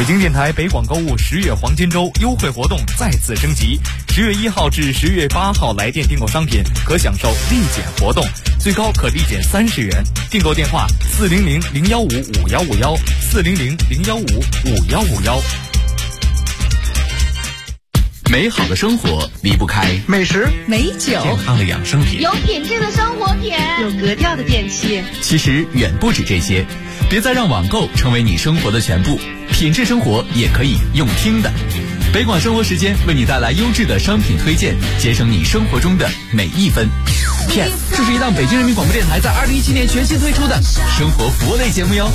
北京电台北广购物10月黄金周优惠活动再次升级，10月1号至10月8号来电订购商品可享受立减活动，最高可立减30元。订购电话400-015-5151，400-015-5151。 美好的生活离不开美食、 美酒、 健康的养生品， 有品质的生活品， 有格调的电器。 其实远不止这些，别再让网购成为你生活的全部，品质生活也可以用听的。北广生活时间为你带来优质的商品推荐，节省你生活中的每一分。片，这是一档北京人民广播电台在2017年全新推出的生活服务类节目哟。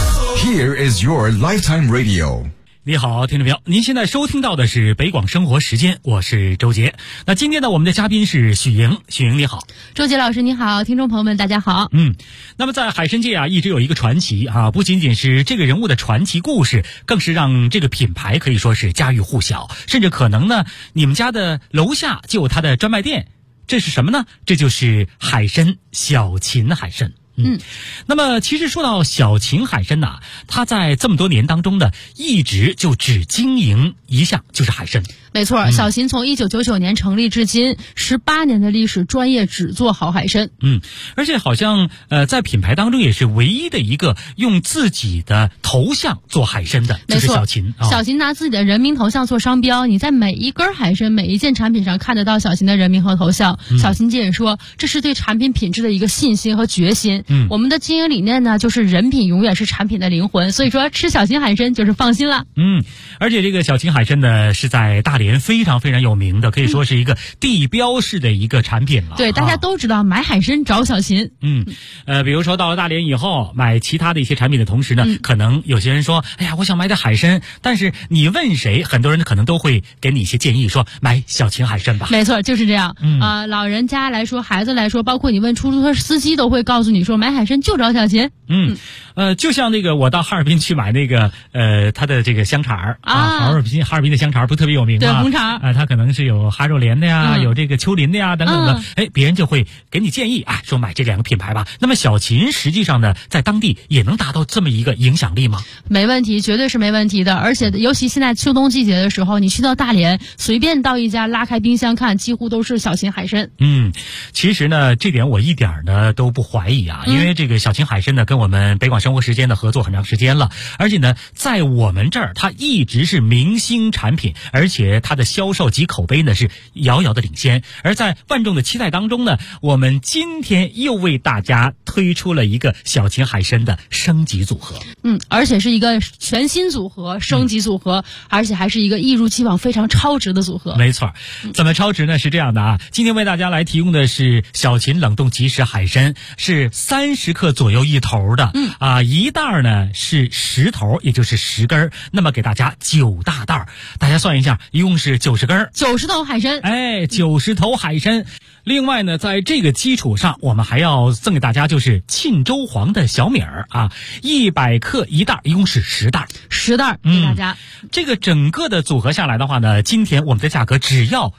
Here is your lifetime radio。 你好，听众朋友，您现在收听到的是北广生活时间，我是周杰。那今天呢，我们的嘉宾是许莹。许莹你好。 周杰老师你好，听众朋友们大家好。 那么在海参界啊，一直有一个传奇啊，不仅仅是这个人物的传奇故事，更是让这个品牌可以说是家喻户晓，甚至可能呢，你们家的楼下就有他的专卖店。这是什么呢？这就是海参，小秦海参。那么其实说到小秦海参呐，它在这么多年当中呢，一直就只经营一项，就是海参。 没错，小秦从1999年成立至今18年的历史，专业只做好海参。 而且好像在品牌当中也是唯一的一个用自己的头像做海参的，就是小秦。 小秦拿自己的人名头像做商标，你在每一根海参、每一件产品上看得到小秦的人名和头像。小秦姐也说，这是对产品品质的一个信心和决心。我们的经营理念呢，就是人品永远是产品的灵魂，所以说吃小秦海参就是放心了。 而且这个小秦海参呢，是在大连非常非常有名的，可以说是一个地标式的一个产品了。 对，大家都知道买海参找小秦。 比如说到了大连以后，买其他的一些产品的同时呢，可能有些人说，哎呀，我想买点海参，但是你问谁，很多人可能都会给你一些建议，说买小秦海参吧。 没错，就是这样。老人家来说，孩子来说，包括你问出租车司机都会告诉你说，买海参就找小秦。 就像那个我到哈尔滨去买那个它的这个香肠哈尔滨的香肠不特别有名吗？ 对，红肠它可能是有哈肉莲的呀，有这个丘陵的呀等等的。别人就会给你建议说买这两个品牌吧。那么小秦实际上呢，在当地也能达到这么一个影响力吗？ 没问题，绝对是没问题的。而且尤其现在秋冬季节的时候，你去到大连，随便到一家拉开冰箱看，几乎都是小秦海参。 其实呢，这点我一点呢都不怀疑啊，因为这个小秦海参呢，跟我们北广生活时间的合作很长时间了，而且呢，在我们这儿它一直是明星产品，而且它的销售及口碑呢是遥遥的领先。而在万众的期待当中呢，我们今天又为大家推出了一个小秦海参的升级组合。 而且是一个全新组合，升级组合，而且还是一个一如既往非常超值的组合。 没错，怎么超值呢？是这样的啊，今天为大家来提供的是小秦冷冻即食海参，是30克左右一头的。一袋呢是10头，也就是10根，那么给大家9大袋，大家算一下，一共是90根 ，90头海参。 90头海参。另外呢，在这个基础上，我们还要赠给大家就是沁州黄的小米儿100克一袋，一共是10袋给大家。 这个整个的组合下来的话呢，今天我们的价格只要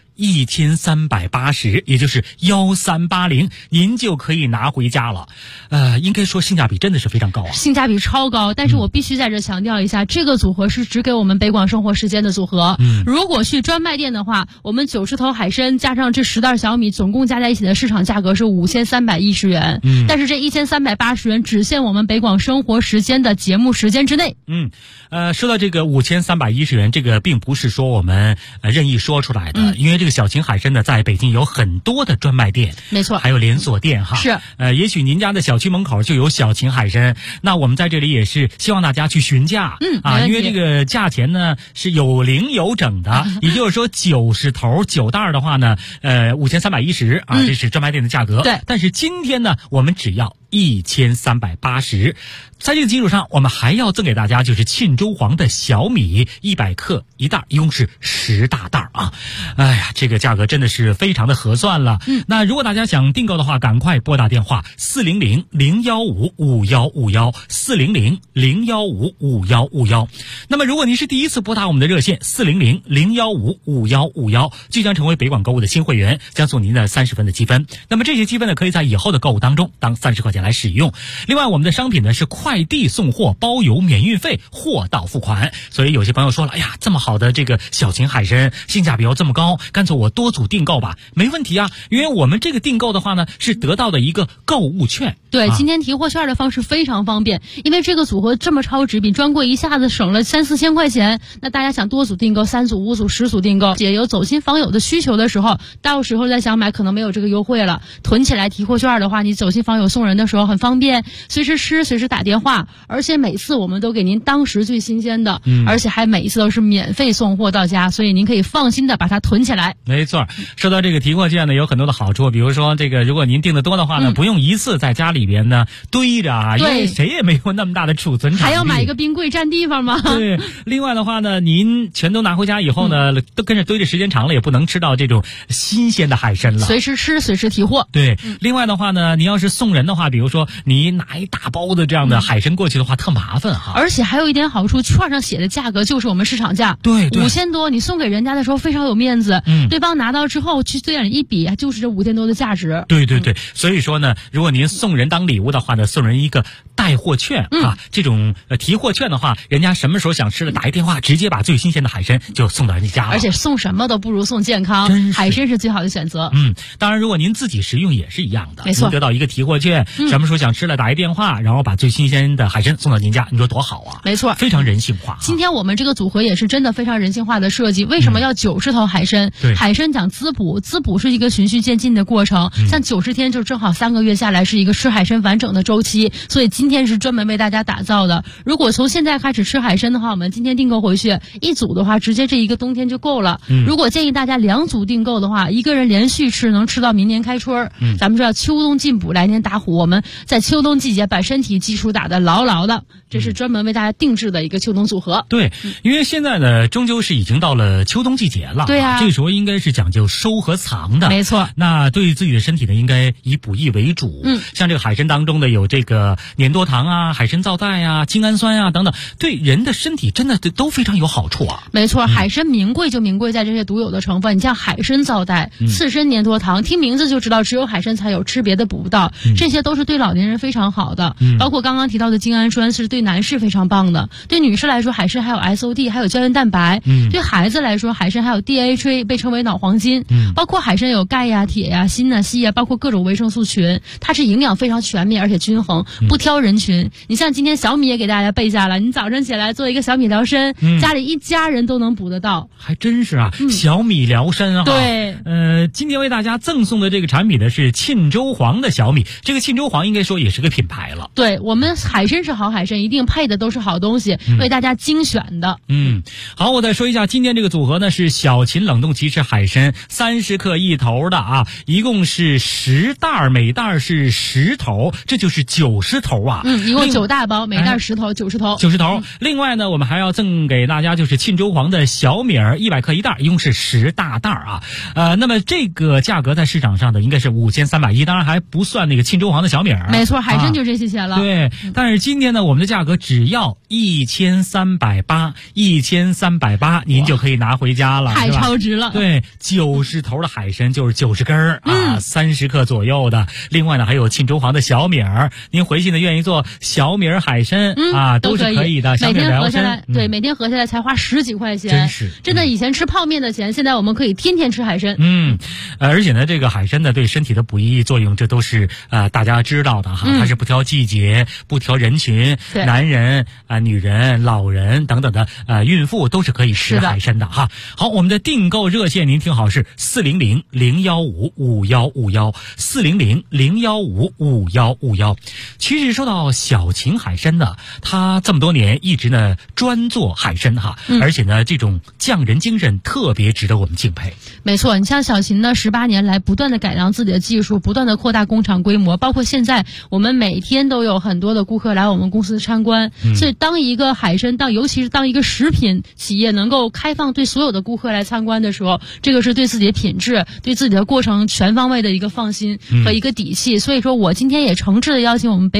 1380，也就是1380，您就可以拿回家了。应该说性价比真的是非常高啊， 性价比超高。但是我必须在这强调一下，这个组合是只给我们北广生活时间的组合。如果去专卖店的话，我们90头海参加上这10袋小米，总共加在一起的市场价格是5310元。但是这1380元只限我们北广生活时间的节目时间之内。 说到这个5310元，这个并不是说我们任意说出来的，因为这个小秦海参呢，在北京有很多的专卖店， 没错， 还有连锁店哈。 是， 也许您家的小区门口就有小秦海参，那我们在这里也是希望大家去询价，因为这个价钱呢是有零有整的，也就是说90头9袋的话呢，5310这是专卖店的价格。 对， 但是今天呢，我们只要1380。在这个基础上，我们还要赠给大家就是沁州黄的小米100克一袋，一共是10大袋啊！哎呀，这个价格真的是非常的合算了。那如果大家想订购的话，赶快拨打电话400-015-5151，400-015-5151。那么如果您是第一次拨打我们的热线400-015-5151，即将成为北广购物的新会员，将送您的30分的积分。那么这些积分呢，可以在以后的购物当中当30块钱钱来使用。另外，我们的商品呢是快递送货，包邮免运费，货到付款。所以有些朋友说了，哎呀，这么好的这个小秦海参，性价比要这么高，干脆我多组订购吧。没问题啊，因为我们这个订购的话呢，是得到的一个购物券。 对，今天提货券的方式非常方便，因为这个组合这么超值，比专柜一下子省了3、4千块钱。那大家想多组订购，3组、5组、10组订购，也有走亲访友的需求的时候，到时候再想买可能没有这个优惠了。囤起来提货券的话，你走亲访友送人的时候很方便，随时吃，随时打电话，而且每次我们都给您当时最新鲜的，而且还每一次都是免费送货到家，所以您可以放心的把它囤起来。 没错，说到这个提货券呢，有很多的好处，比如说这个，如果您订的多的话呢，不用一次在家里边呢堆着啊，因为谁也没有那么大的储存场地， 还要买一个冰柜占地方吗？ 对，另外的话呢，您全都拿回家以后呢，都跟着堆着时间长了，也不能吃到这种新鲜的海参了。 随时吃，随时提货。 对，另外的话呢，你要是送人的话，比如说你拿一大包的这样的海参过去的话，特麻烦哈。 而且还有一点好处，券上写的价格就是我们市场价， 对 ，5000多，你送给人家的时候非常有面子，对方拿到之后去对眼一比，就是这5000多的价值。 对，所以说呢，如果您送人当礼物的话呢，送人一个带货券啊，这种提货券的话，人家什么时候想吃了，打一电话，直接把最新鲜的海参就送到人家了。 而且送什么都不如送健康，海参是最好的选择。 当然，如果您自己食用也是一样的， 没错， 您得到一个提货券，什么时候想吃了，打一电话，然后把最新鲜的海参送到您家，你说多好啊！ 没错， 非常人性化。 今天我们这个组合也是真的非常人性化的设计。为什么要90头海参？海参讲滋补，滋补是一个循序渐进的过程，像90天就正好3个月下来是一个吃海参完整的周期，所以今天是专门为大家打造的。如果从现在开始吃海参的话，我们今天订购回去1组的话，直接这一个冬天就够了。如果建议大家2组订购的话，一个人连续吃能吃到明年开春。咱们知道秋冬进补，来年打虎，我们在秋冬季节把身体基础打得牢牢的，这是专门为大家定制的一个秋冬组合。 对，因为现在呢，终究是已经到了秋冬季节了。 对啊， 这个时候应该是讲究收和藏的。 没错。 那对自己的身体呢，应该以补益为主。像这个海参当中的有这个粘多糖啊、海参皂苷啊、精氨酸啊等等，对人的身体真的都非常有好处啊。 没错，海参名贵就名贵在这些独有的成分。你像海参皂苷、刺参粘多糖，听名字就知道只有海参才有，吃别的补不到。这些都是对老年人非常好的。包括刚刚提到的精氨酸是对男士非常棒的，对女士来说，海参还有 SOD， 还有胶原蛋白。对孩子来说，海参还有 DHA， 被称为脑黄金。包括海参有钙呀、铁呀、锌呐、硒呀，包括各种维生素群，它是营养非常全面而且均衡，不挑人群。你像今天小米也给大家备下了，你早上起来做一个小米疗参，家里一家人都能补得到。 还真是啊，小米疗参啊。 对， 今天为大家赠送的这个产品呢是沁州黄的小米，这个沁州黄应该说也是个品牌了。 对，我们海参是好海参，一定配的都是好东西，为大家精选的。 好，我再说一下，今天这个组合呢是小秦冷冻奇翅海参30克一头的啊，一共是10袋，每袋是10头，这就是90头啊。 一共9大包，每袋10头，90头。 90头。另外呢，我们还要赠给大家就是沁州黄的小米儿100克一袋，一共是10大袋啊。那么这个价格在市场上的应该是5310，当然还不算那个沁州黄的小米儿。 没错，海参就这些钱了。 对，但是今天呢，我们的价格只要1380，1380，您就可以拿回家了， 太超值了。 对，90头的海参就是90根啊，30克左右的。另外呢，还有沁州黄的小米儿，您回去呢愿意做小米儿海参啊，都是可以的。 每天合下来，对，每天合下来才花10几块钱，真的以前吃泡面的钱，现在我们可以天天吃海参。 而且呢，这个海参呢对身体的补益作用，这都是大家知道的哈，它是不挑季节、不挑人群，男人女人、老人等等的孕妇都是可以吃海参的哈。好，我们的订购热线您听好是400-015-5151，400-015-5151。其实说到小秦海参呢，它这么多年一直呢专做海参哈，而且呢这种匠人精神特别值得我们敬佩。 没错，你像小秦呢18年来不断的改良自己的技术，不断的扩大工厂规模，包括现在我们每天都有很多的顾客来我们公司参观。所以当一个海参尤其是当一个食品企业能够开放对所有的顾客来参观的时候，这个是对自己的品质、对自己的过程全方位的一个放心和一个底气。所以说我今天也诚挚的邀请我们北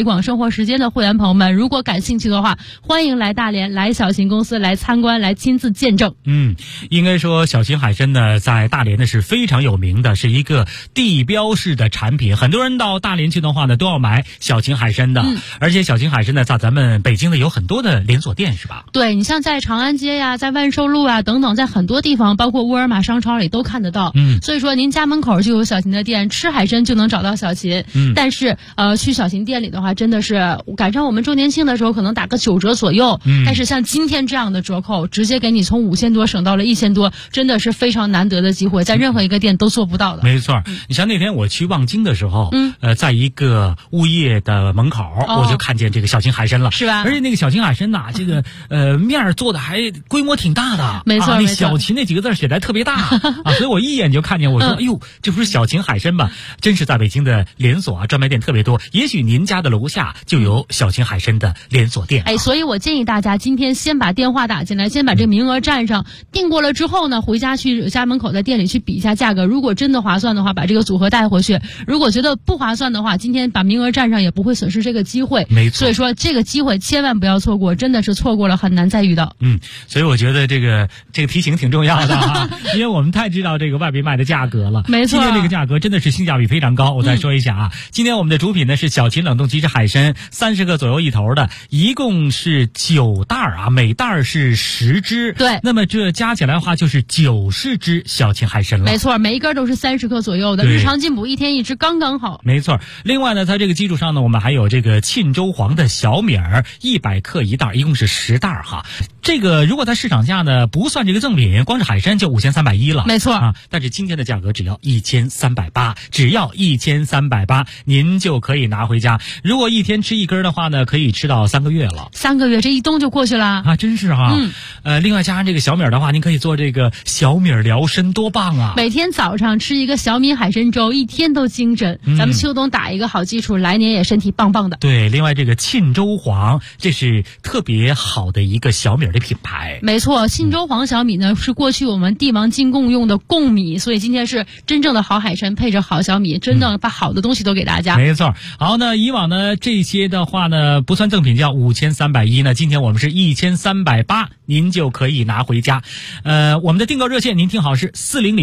北广生活时间的会员朋友们，如果感兴趣的话，欢迎来大连，来小秦公司来参观，来亲自见证。 应该说小秦海参呢，在大连呢是非常有名的，是一个地标式的产品。很多人到大连去的话呢，都要买小秦海参的。而且小秦海参呢，在咱们北京呢有很多的连锁店，是吧？ 对，你像在长安街呀，在万寿路啊等等，在很多地方，包括沃尔玛商超里都看得到。所以说您家门口就有小秦的店，吃海参就能找到小秦。但是去小秦店里的话，真的是赶上我们周年庆的时候，可能打个9折左右。但是像今天这样的折扣，直接给你从5000多省到了1000多，真的是非常难得的机会，在任何一个店都做不到的。 没错，你像那天我去望京的时候，在一个物业的门口，我就看见这个小秦海参了， 是吧？ 而且那个小秦海参呐，这个面做的还规模挺大的， 没错， 那小秦那几个字写的特别大啊，所以我一眼就看见，我说，哎呦，这不是小秦海参吧？真是在北京的连锁专卖店特别多，也许您家的楼下就有小秦海参的连锁店。 所以我建议大家今天先把电话打进来，先把这个名额占上，订过了之后呢，回家去家门口在店里去比一下价格，如果真的划算的话，把这个组合带回去；如果觉得不划算的话，今天把名额占上也不会损失这个机会。 没错， 所以说这个机会千万不要错过，真的是错过了很难再遇到。 所以我觉得这个提醒挺重要的啊，因为我们太知道这个外边卖的价格了。 没错， 今天这个价格真的是性价比非常高。我再说一下啊，今天我们的主品呢是小秦冷冻即食海参，30个左右一头的，一共是9袋啊，每袋是10只。 对， 那么这加起来的话就是90只小秦海参了。 没错，每一根都是30克左右的，日常进补1天1只刚刚好。 没错，另外呢，在这个基础上呢，我们还有这个沁州黄的小米儿，100克一袋，一共是10袋哈。这个如果在市场价呢不算这个赠品，光是海参就5310了。 没错啊，但是今天的价格只要1380，只要1380，您就可以拿回家。如果一天吃一根的话呢，可以吃到3个月了。 3个月，这一冬就过去了啊，真是哈。另外加上这个小米的话，您可以做这个小米疗身，多棒啊！ 每天早上吃一个小米海参粥，一天都精神。咱们秋冬打一个好基础，来年也身体棒棒的。 对，另外这个沁州黄，这是特别好的一个小米的品牌。 没错，沁州黄小米呢是过去我们帝王进贡用的贡米，所以今天是真正的好海参配着好小米，真的把好的东西都给大家。 没错。好，那以往呢这些的话呢不算赠品叫5310呢，今天我们是1380，您就可以拿回家。我们的订购热线您听好是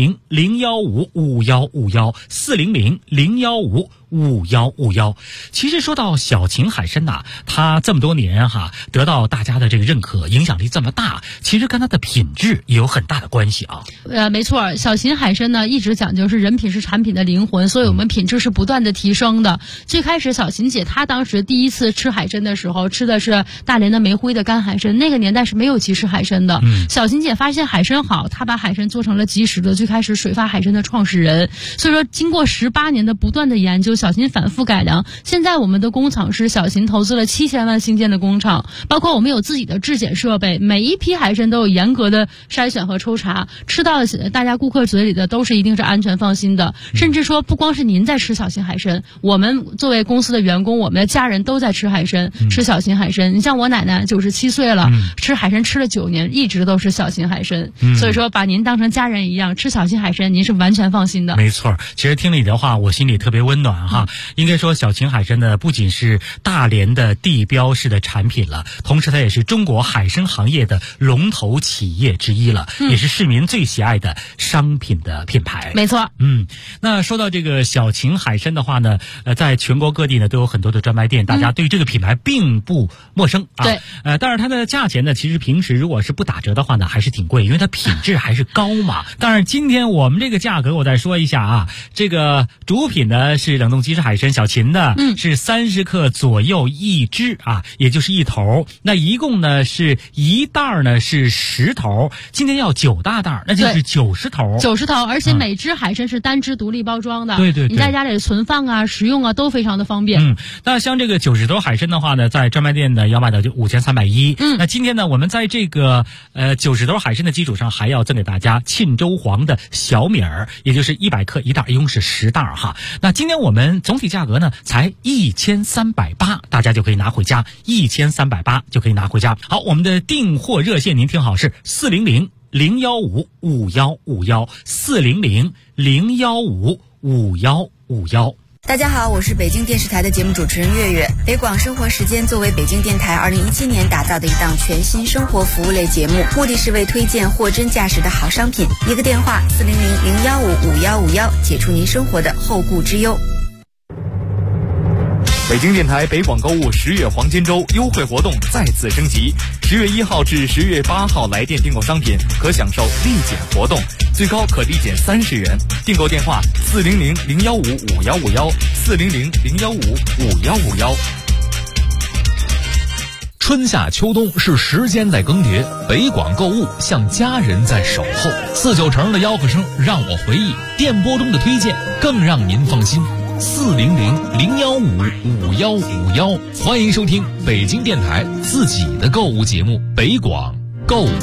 400-015-5151，400-015-5151。其实说到小秦海参呐，它这么多年哈得到大家的这个认可，影响力这么大，其实跟它的品质也有很大的关系啊。 没错，小秦海参呢一直讲究是人品是产品的灵魂，所以我们品质是不断的提升的。最开始小秦姐她当时第一次吃海参的时候，吃的是大连的煤灰的干海参，那个年代是没有即食海参的。小秦姐发现海参好，她把海参做成了即食的，最开始水发海参的创始人。所以说经过18年的不断的研究，小秦反复改良，现在我们的工厂是小秦投资了7000万兴建的工厂，包括我们有自己的质检设备，每一批海参都有严格的筛选和抽查，吃到大家顾客嘴里的都是一定是安全放心的。甚至说不光是您在吃小秦海参，我们作为公司的员工，我们的家人都在吃海参，吃小秦海参。你像我奶奶97岁了，吃海参吃了9年，一直都是小秦海参。所以说把您当成家人一样，吃小秦海参您是完全放心的。 没错，其实听了你的话，我心里特别温暖哈。应该说小秦海参呢不仅是大连的地标式的产品了，同时它也是中国海参行业的龙头企业之一了，也是市民最喜爱的商品的品牌。 没错。 那说到这个小秦海参的话呢，在全国各地呢都有很多的专卖店，大家对这个品牌并不陌生啊。 对。 但是它的价钱呢，其实平时如果是不打折的话呢，还是挺贵，因为它品质还是高嘛。当然今天我们这个价格我再说一下啊，这个主品呢是冷冻即食海参小秦的，是30克左右一只啊，也就是一头。那一共呢是一袋呢是10头，今天要9大袋，那就是90头。90 头，而且每只海参是单只独立包装的。 对对对， 你在家里存放啊、食用啊都非常的方便。 那像这个90头海参的话呢，在专卖店呢要卖到就5310。那今天呢，我们在这个90头海参的基础上，还要赠给大家沁州黄的小米儿，也就是100克一袋，一共是10袋哈。那今天我们总体价格呢才1380，大家就可以拿回家，1380就可以拿回家。好，我们的订货热线您听好是400-015-5151，400-015-5151。 大家好，我是北京电视台的节目主持人月月。北广生活时间作为北京电台2017年打造的一档全新生活服务类节目，目的是为推荐货真价实的好商品。一个电话400-015-5151，解除您生活的后顾之忧。 北京电台北广购物10月黄金周优惠活动再次升级，10月1号至10月8号来电订购商品可享受立减活动，最高可立减30元。订购电话400-015-5151，400-015-5151。 春夏秋冬是时间在更迭，北广购物像家人在守候。49成的吆喝声让我回忆，电波中的推荐更让您放心。400-015-5151，欢迎收听北京电台自己的购物节目《北广购物》。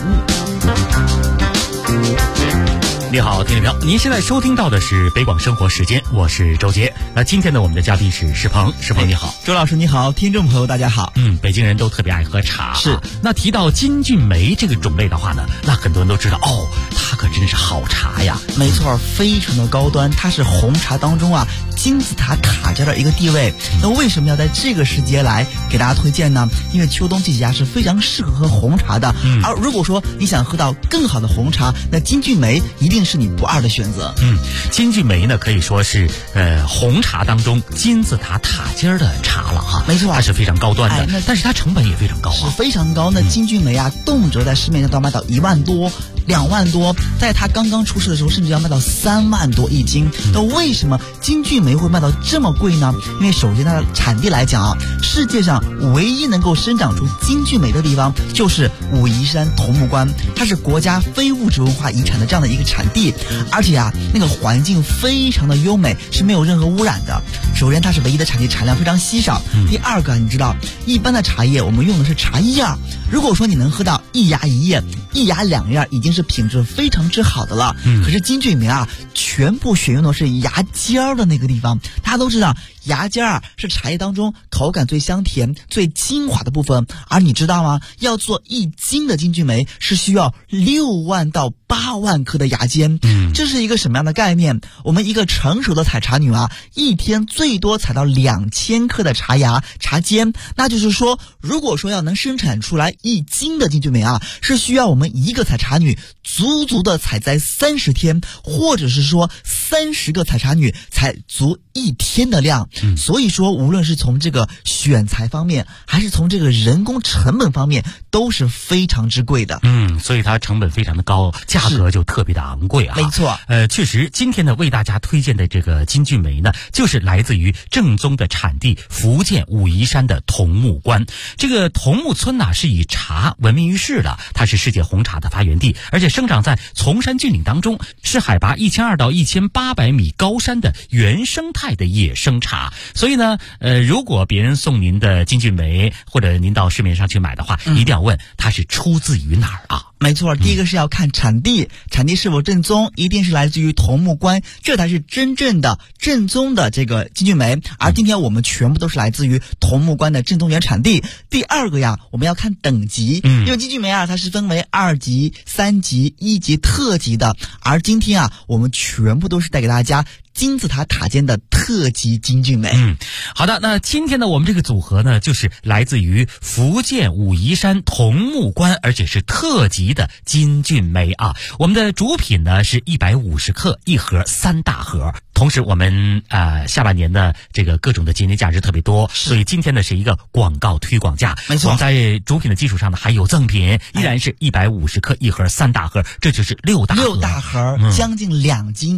你好，听众朋友，您现在收听到的是北广生活时间，我是周杰。那今天呢，我们的嘉宾是石鹏，石鹏你好。 周老师你好，听众朋友大家好。 北京人都特别爱喝茶， 是。 那提到金骏眉这个种类的话呢，那很多人都知道哦，它可真是好茶呀。 没错，非常的高端，它是红茶当中啊金字塔卡尖的一个地位。那为什么要在这个时节来给大家推荐呢？因为秋冬季节啊是非常适合喝红茶的。而如果说你想喝到更好的红茶，那金骏眉一定是你不二的选择。 金骏眉呢可以说是红茶当中金字塔塔尖的茶了哈。 没错， 它是非常高端的，但是它成本也非常高啊， 是非常高。那金骏眉啊，动辄在市面上都要卖到1万多、2万多，在它刚刚出世的时候，甚至要卖到3万多一斤。那为什么金骏眉会卖到这么贵呢？因为首先它的产地来讲啊，世界上唯一能够生长出金骏眉的地方就是武夷山桐木关，它是国家非物质文化遗产的这样的一个产地，而且啊，那个环境非常的优美，是没有任何污染的。首先它是唯一的产地，产量非常稀少。第二个，你知道一般的茶叶我们用的是茶叶儿，如果说你能喝到一芽一叶、一芽两叶，已经是品质非常之好的了。可是金骏眉啊，全部选用的是芽尖儿的那个地方。大家都知道芽尖儿是茶叶当中口感最香甜、最精华的部分，而你知道吗？要做1斤的金骏眉是需要6万到8万颗的芽尖。这是一个什么样的概念？我们一个成熟的采茶女啊，一天最多采到2000颗的茶芽、茶尖。那就是说，如果说要能生产出来1斤的金骏眉啊，是需要我们一个采茶女足足的采摘30天，或者是说30个采茶女采足1天的量。所以说无论是从这个选材方面，还是从这个人工成本方面，都是非常之贵的。 所以它成本非常的高，价格就特别的昂贵啊。 没错。 确实今天呢为大家推荐的这个金骏眉呢，就是来自于正宗的产地福建武夷山的桐木关。这个桐木村呢是以茶闻名于世的，它是世界红茶的发源地，而且生长在崇山峻岭当中，是海拔1200到1800米高山的原生态的野生茶。所以呢如果别人送您的金骏眉，或者您到市面上去买的话，一定要问它是出自于哪儿啊。 没错，第一个是要看产地，产地是否正宗，一定是来自于桐木关，这才是真正的正宗的这个金骏眉。而今天我们全部都是来自于桐木关的正宗原产地。第二个呀，我们要看等级，因为金骏眉啊，它是分为2级、3级、1级、特级的。而今天啊，我们全部都是带给大家金字塔塔尖的特级金骏眉。 好的，那今天呢，我们这个组合呢，就是来自于福建武夷山桐木关，而且是特级的金骏眉啊。我们的主品呢是150克一盒，3大盒。同时我们下半年的这个各种的节日假日特别多，所以今天呢是一个广告推广价。 没错， 我们在主品的基础上呢还有赠品，依然是150克一盒，3大盒，这就是6大盒。 6大盒，将近2斤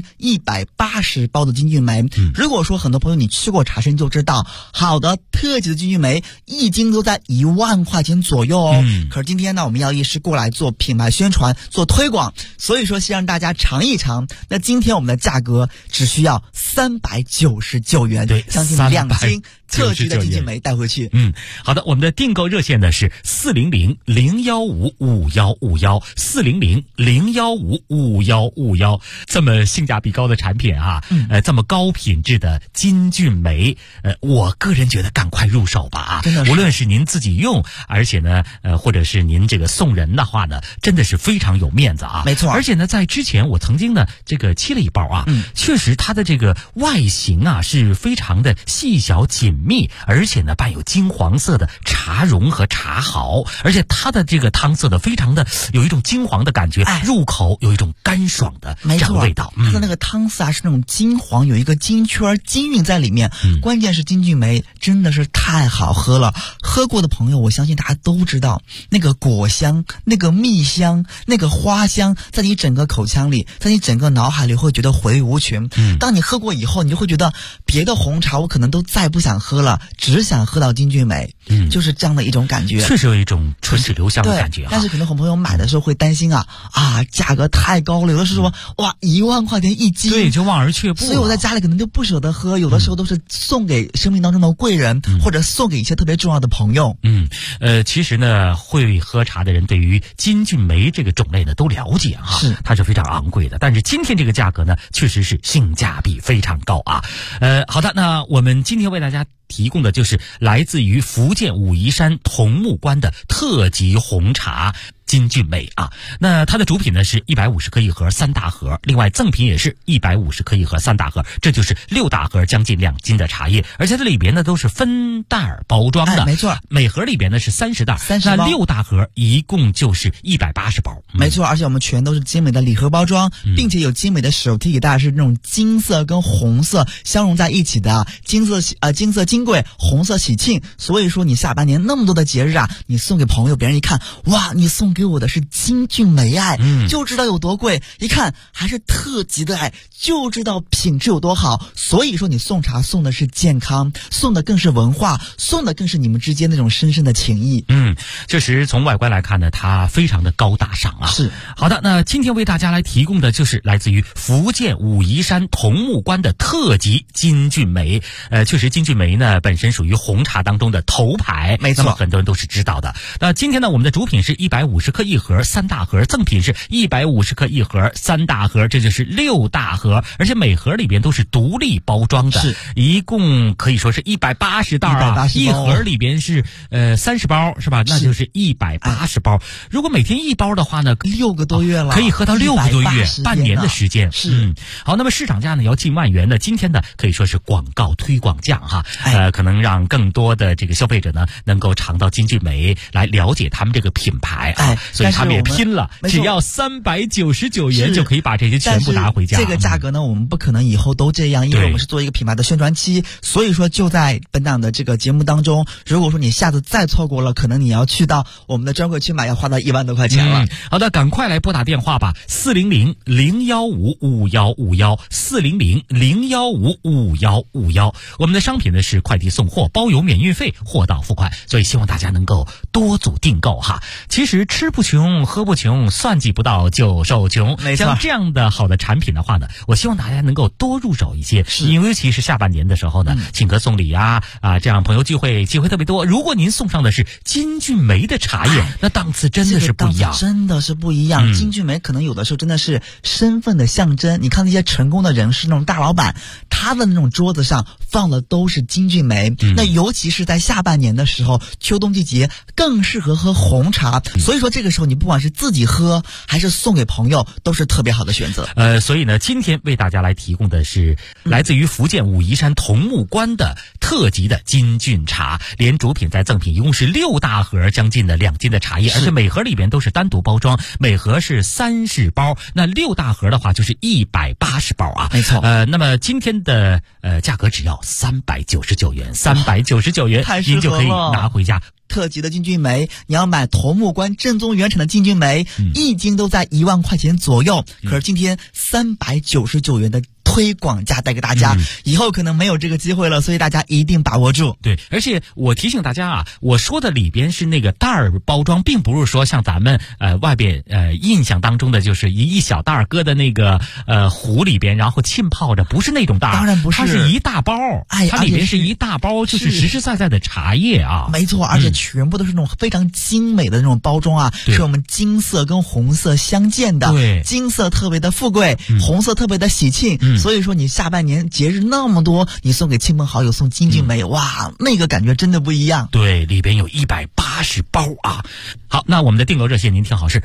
，180包的金骏眉。如果说很多朋友你去过茶参就知道，好的特级的金骏眉1斤都在1万块钱左右哦。可是今天呢，我们要一是过来做品牌宣传、做推广，所以说先让大家尝一尝。那今天我们的价格只需要399元， 对， 将近2斤特级的金骏眉带回去。 好的，我们的订购热线呢是400-015-5151，400-015-5151。这么性价比高的产品啊，这么高品质的金骏眉，我个人觉得赶快入手吧啊！ 真的是， 无论是您自己用，而且呢，或者是您这个送人的话呢， 真的是非常有面子啊。 没错， 而且呢，在之前我曾经呢这个沏了一包啊，确实它的这个外形啊是非常的细小紧密，而且呢伴有金黄色的茶蓉和茶毫，而且它的这个汤色呢非常的有一种金黄的感觉，入口有一种干爽的这样的味道。 它的那个汤色啊是那种金黄，有一个金圈金韵在里面。关键是金骏眉真的是太好喝了，喝过的朋友我相信大家都知道，那个果香、那个蜜香、那个花香，在你整个口腔里，在你整个脑海里会觉得回味无穷。当你喝过以后，你就会觉得别的红茶我可能都再不想喝了，只想喝到金骏眉。就是这样的一种感觉， 确实有一种唇齿留香的感觉。 但是可能很多朋友买的时候会担心价格太高了，有的是说哇1万块钱一斤， 对，就望而却步。 所以我在家里可能就不舍得喝，有的时候都是送给生命当中的贵人，或者送给一些特别重要的朋友。 其实呢，会喝茶的人对于金骏眉这个种类呢都了解哈，它是非常昂贵的。但是今天这个价格呢，确实是性价比非常高啊。好的，那我们今天为大家提供的就是来自于福建武夷山桐木关的特级红茶金骏眉啊。那它的主品呢是150克一盒3大盒，另外赠品也是150克一盒3大盒，这就是6大盒将近2斤的茶叶，而且它里边呢都是分袋包装的， 没错， 每盒里边呢是30袋 ，30包， 那6大盒一共就是180包， 没错，而且我们全都是精美的礼盒包装，并且有精美的手提给大家，是那种金色跟红色相融在一起的，金色金贵，红色喜庆。所以说你下半年那么多的节日啊，你送给朋友，别人一看，哇，你送给我的是金骏眉就知道有多贵，一看还是特级的就知道品质有多好。所以说你送茶送的是健康，送的更是文化，送的更是你们之间那种深深的情谊。 确实从外观来看呢，它非常的高大上啊。 是。 好的，那今天为大家来提供的就是来自于福建武夷山桐木关的特级金骏眉。确实金骏眉呢本身属于红茶当中的头牌， 没错， 那么很多人都是知道的。那今天呢，我们的主品是150克一盒3大盒，赠品是150克一盒3大盒，这就是6大盒，而且每盒里边都是独立包装的，一共可以说是180袋啊，一盒里边是30包是吧？那就是180包。如果每天1包的话呢 ，6个多月了， 可以喝到6个多月，半年的时间。 是。 好，那么市场价呢要近万元的，今天呢可以说是广告推广价哈，可能让更多的这个消费者呢能够尝到金骏眉，来了解他们这个品牌所以他们也拼了，只要399元就可以把这些全部拿回家。 这个价格呢，我们不可能以后都这样，因为我们是做一个品牌的宣传期，所以说就在本档的这个节目当中，如果说你下次再错过了，可能你要去到我们的专柜去买，要花到1万多块钱了。 好的，赶快来拨打电话吧，400-015-5151，400-015-5151。我们的商品呢是快递送货，包邮免运费，货到付款，所以希望大家能够多组订购哈。其实吃不穷，喝不穷，算计不到就受穷。像这样的好的产品的话呢，我希望大家能够多入手一些，因为尤其是下半年的时候呢，请客送礼这样朋友聚会机会特别多。如果您送上的是金骏眉的茶叶，那档次真的是不一样， 真的是不一样。金骏眉可能有的时候真的是身份的象征。你看那些成功的人士，那种大老板，他的那种桌子上放的都是金骏眉。那尤其是在下半年的时候，秋冬季节更适合喝红茶。所以说这个时候你不管是自己喝还是送给朋友，都是特别好的选择。 所以呢，今天为大家来提供的是来自于福建武夷山桐木关的特级的金骏茶，连主品带赠品一共是6大盒，将近的2斤的茶叶，而且每盒里边都是单独包装，每盒是30包，那6大盒的话就是180包啊。 没错。 那么今天的价格只要399元，399元您就可以拿回家。 特级的金骏眉，你要买桐木关正宗原产的金骏眉，一斤都在1万块钱左右。可是今天399元的推广价带给大家，以后可能没有这个机会了，所以大家一定把握住。 对，而且我提醒大家我说的里边是那个袋儿包装，并不是说像咱们外边印象当中的就是一小袋搁的那个壶里边，然后浸泡着，不是那种袋儿， 当然不是， 它是一大包，它里边是一大包，就是实实在在的茶叶啊。 没错，而且全部都是那种非常精美的那种包装是我们金色跟红色相间的， 对， 金色特别的富贵，红色特别的喜庆。 所以说你下半年节日那么多，你送给亲朋好友送金骏眉，哇，那个感觉真的不一样。 对，里边有180包啊。好，那我们的订购热线您听好，是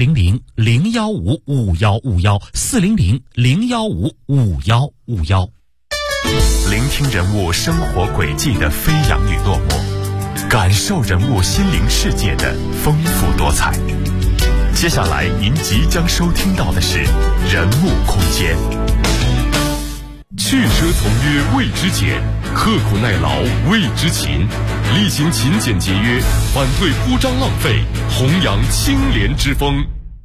400-015-5151，400-015-5151。 聆听人物生活轨迹的飞扬与落寞，感受人物心灵世界的丰富多彩。接下来您即将收听到的是人物空间。 去奢从约谓之俭，刻苦耐劳谓之勤，厉行勤俭节约，反对铺张浪费，弘扬清廉之风。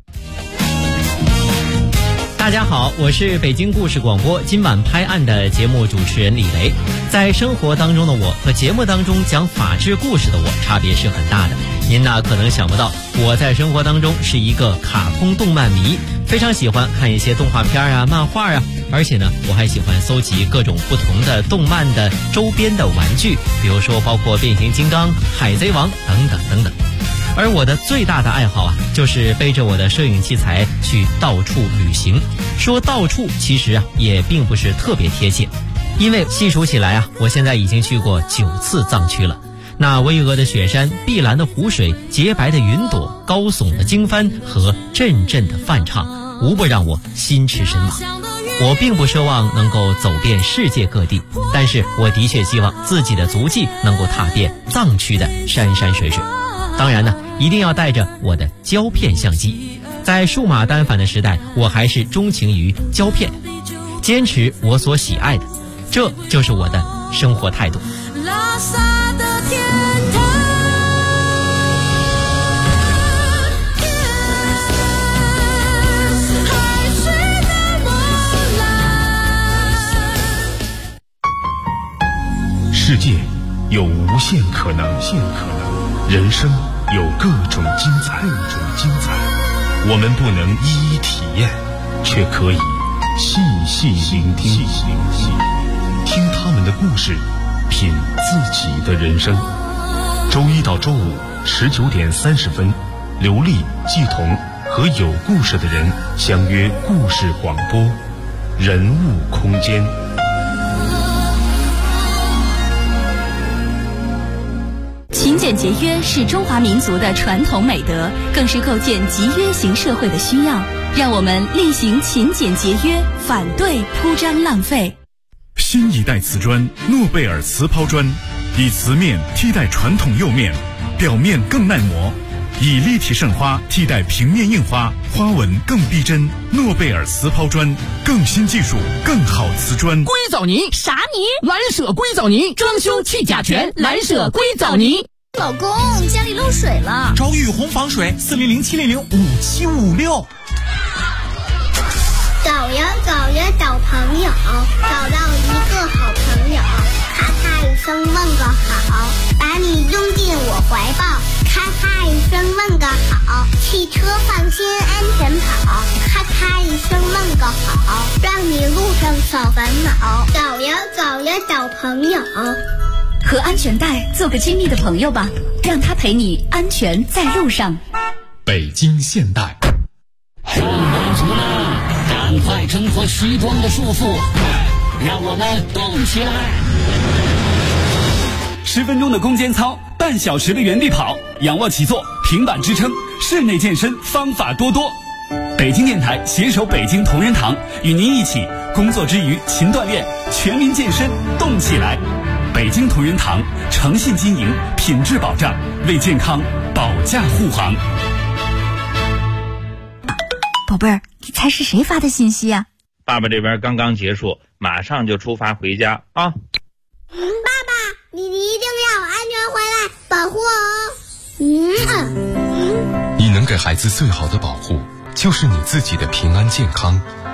大家好，我是北京故事广播今晚拍案的节目主持人李雷。在生活当中的我和节目当中讲法治故事的我差别是很大的。您呢可能想不到，我在生活当中是一个卡通动漫迷，非常喜欢看一些动画片啊、漫画啊，而且呢我还喜欢搜集各种不同的动漫的周边的玩具，比如说包括变形金刚、海贼王等等等等。而我的最大的爱好啊，就是背着我的摄影器材去到处旅行。说到处其实啊也并不是特别贴切，因为细数起来啊，我现在已经去过9次藏区了。那巍峨的雪山、碧蓝的湖水、洁白的云朵、高耸的经幡和阵阵的梵唱，无不让我心驰神往。我并不奢望能够走遍世界各地，但是我的确希望自己的足迹能够踏遍藏区的山山水水。当然呢，一定要带着我的胶片相机。在数码单反的时代，我还是钟情于胶片，坚持我所喜爱的，这就是我的生活态度。拉萨的天堂，海水的波澜。世界有无限可能，人生有各种精彩，我们不能一一体验，却可以细细聆听，听他们的故事，品自己的人生。周一到周五19点30分，刘丽、季彤和有故事的人相约故事广播，人物空间。 勤俭节约是中华民族的传统美德，更是构建集约型社会的需要。让我们厉行勤俭节约，反对铺张浪费。 新一代瓷砖诺贝尔瓷抛砖，以瓷面替代传统釉面，表面更耐磨，以立体渗花替代平面印花，花纹更逼真。诺贝尔瓷抛砖，更新技术，更好瓷砖。 硅藻泥啥泥？蓝舍硅藻泥，装修去甲醛，蓝舍硅藻泥。 老公，家里漏水了， 找雨虹防水，400-700-5756。 找呀找呀找朋友，找到一个好朋友，咔咔一声问个好，把你拥进我怀抱，咔咔一声问个好，汽车放心安全跑，咔咔一声问个好，让你路上少烦恼。找呀找呀找朋友， 和安全带做个亲密的朋友吧，让他陪你安全在路上。 北京现代， 上班族们，赶快挣脱西装的束缚，让我们动起来 ！10分钟的攻坚操，半小时的原地跑，仰卧起坐，平板支撑，室内健身方法多多。北京电台携手北京同仁堂，与您一起工作之余勤锻炼，全民健身动起来。北京同仁堂诚信经营，品质保障，为健康保驾护航。 宝贝儿，你猜是谁发的信息啊？ 爸爸这边刚刚结束，马上就出发回家啊！ 爸爸，你一定要安全回来，保护我哦。 你能给孩子最好的保护，就是你自己的平安健康。